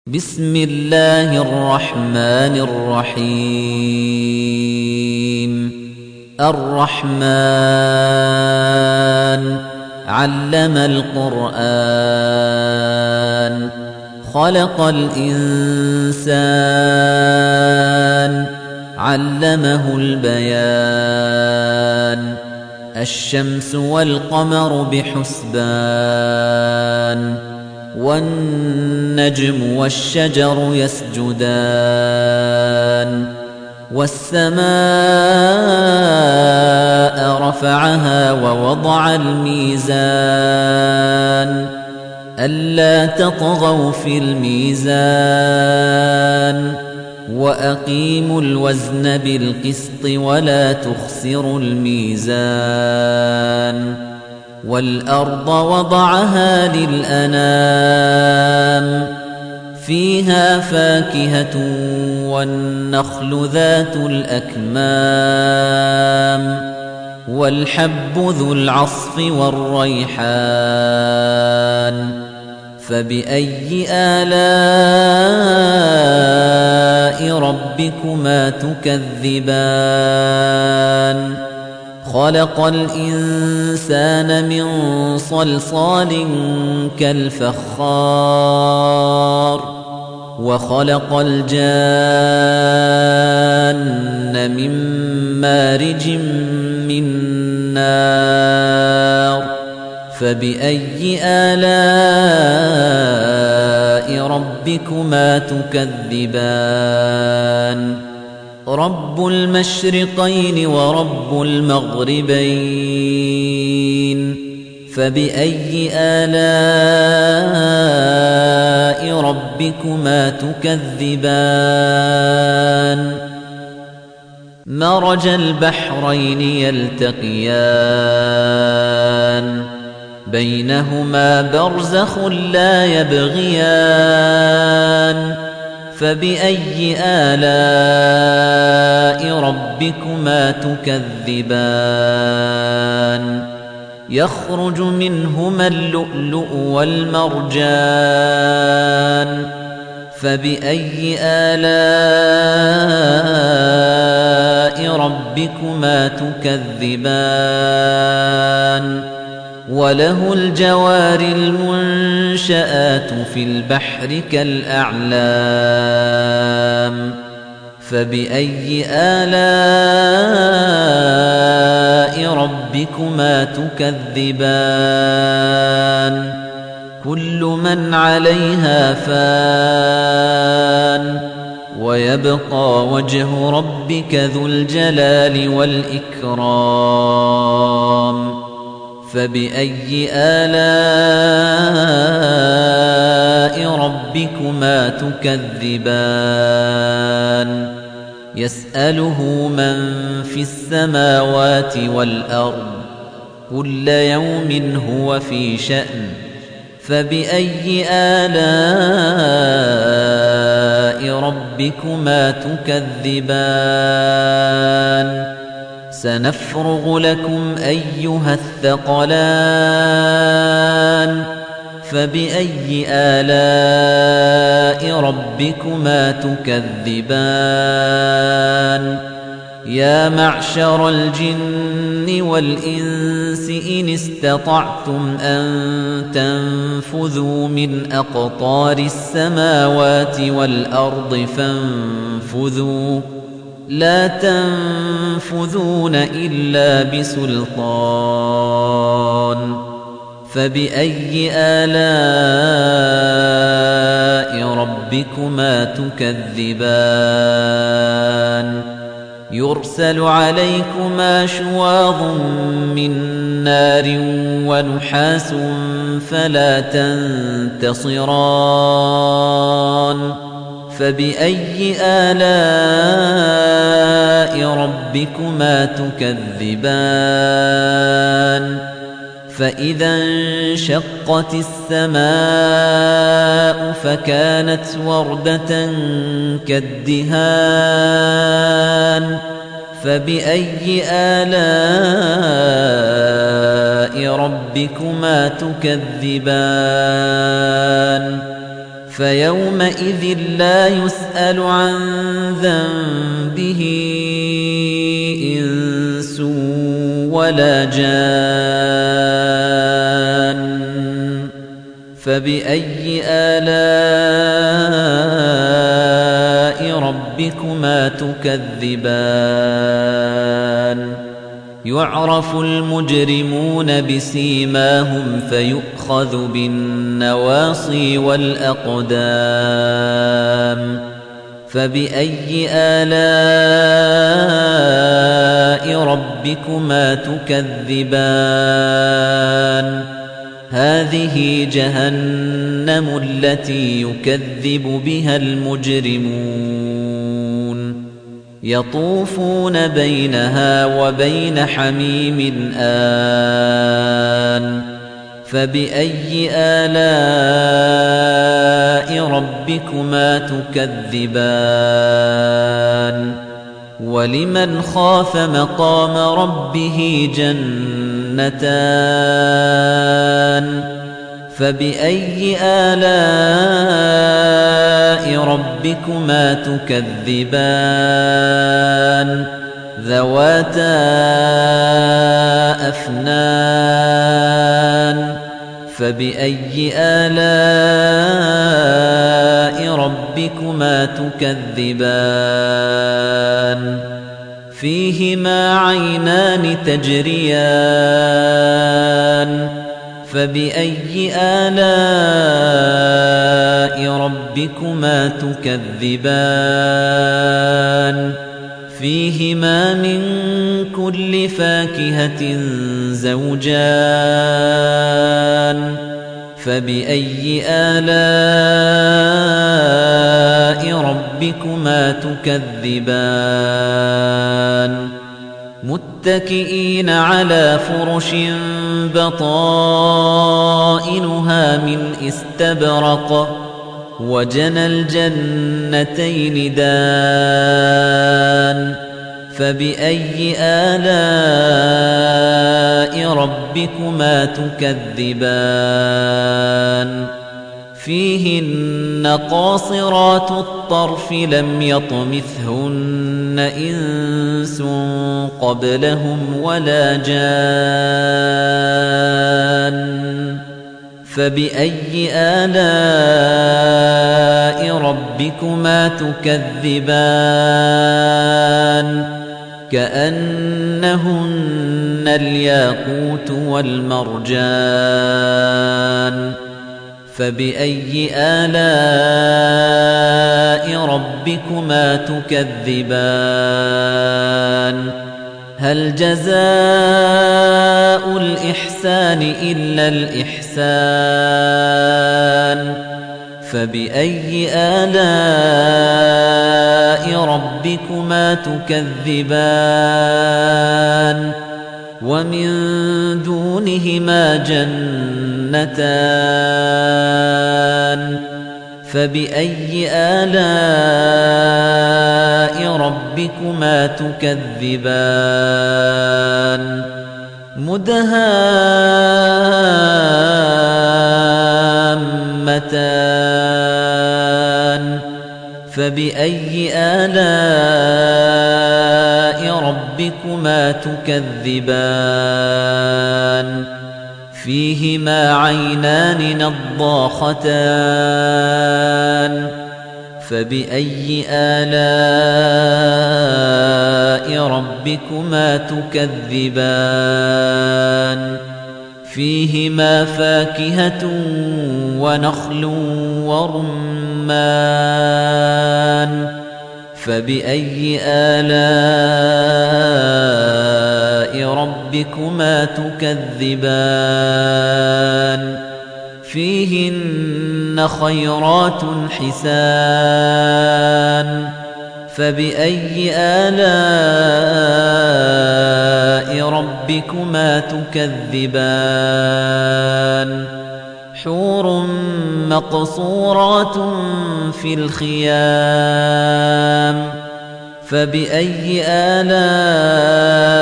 بسم الله الرحمن الرحيم الرحمن علم القرآن خلق الإنسان علمه البيان الشمس والقمر بحسبان والنجم والشجر يسجدان والسماء رفعها ووضع الميزان ألا تطغوا في الميزان وأقيموا الوزن بالقسط ولا تخسروا الميزان والأرض وضعها للأنام فيها فاكهة والنخل ذات الأكمام والحب ذو العصف والريحان فبأي آلاء ربكما تكذبان خلق الإنسان من صلصال كالفخار وخلق الجان من مارج من نار فبأي آلاء ربكما تكذبان رب المشرقين ورب المغربين فبأي آلاء ربكما تكذبان مرج البحرين يلتقيان بينهما برزخ لا يبغيان فبأي آلاء ربكما تكذبان يخرج منهما اللؤلؤ والمرجان فبأي آلاء ربكما تكذبان وله الجوار المنشآت في البحر كالأعلام فبأي آلاء ربكما تكذبان كل من عليها فان ويبقى وجه ربك ذو الجلال والإكرام فبأي آلاء ربكما تكذبان يسأله من في السماوات والأرض كل يوم هو في شأن فبأي آلاء ربكما تكذبان سنفرغ لكم أيها الثقلان فبأي آلاء ربكما تكذبان يا معشر الجن والإنس إن استطعتم أن تنفذوا من أقطار السماوات والأرض فانفذوا لا تنفذون إلا بسلطان فبأي آلاء ربكما تكذبان يرسل عليكما شواظ من نار ونحاس فلا تنتصران فبأي آلاء ربكما تكذبان فإذا انشقت السماء فكانت وردة كالدهان فبأي آلاء ربكما تكذبان فيومئذ لا يسأل عن ذنبه إنس ولا جان فبأي آلاء ربكما تكذبان يعرف المجرمون بسيماهم فيؤخذ بالنواصي والأقدام فبأي آلاء ربكما تكذبان هذه جهنم التي يكذب بها المجرمون يطوفون بينها وبين حميم آن فبأي آلاء ربكما تكذبان ولمن خاف مقام ربه جنتان فبأي آلاء ربكما تكذبان ذواتا أفنان فبأي آلاء ربكما تكذبان فيهما عينان تجريان فبأي آلاء ربكما تكذبان فيهما من كل فاكهة زوجان فبأي آلاء ربكما تكذبان متكئين على فرش بطائنها من استبرق وجنى الجنتين دان فبأي آلاء ربكما تكذبان فيهن قاصرات الطرف لم يطمثهن إنس قبلهم ولا جان فبأي آلاء ربكما تكذبان كأنهن الياقوت والمرجان فبأي آلاء ربكما تكذبان هل جزاء الإحسان إلا الإحسان فبأي آلاء ربكما تكذبان ومن دونهما جنتان فبأي آلاء ربكما تكذبان مدهامتان فبأي آلاء ربكما تكذبان فيهما عينان نضاختان فبأي آلاء ربكما تكذبان فيهما فاكهة ونخل ورمان فبأي آلاء ربكما تكذبان فيهن خيرات حسان فبأي آلاء ربكما تكذبان حور مقصورات في الخيام فبأي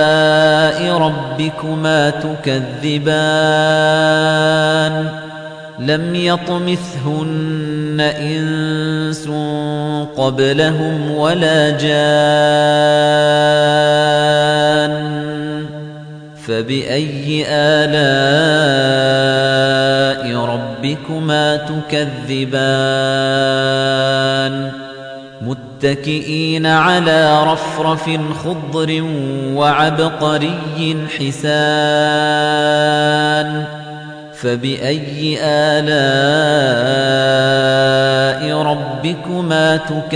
آلاء ربكما تكذبان لم يطمثهن إنس قبلهم ولا جان فبأي آلاء ربكما تكذبان متكئين على رفرف خضر وعبقري حسان فبأي آلاء ربكما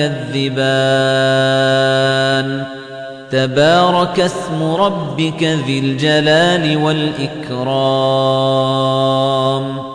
تكذبان تبارك اسم ربك ذي الجلال والإكرام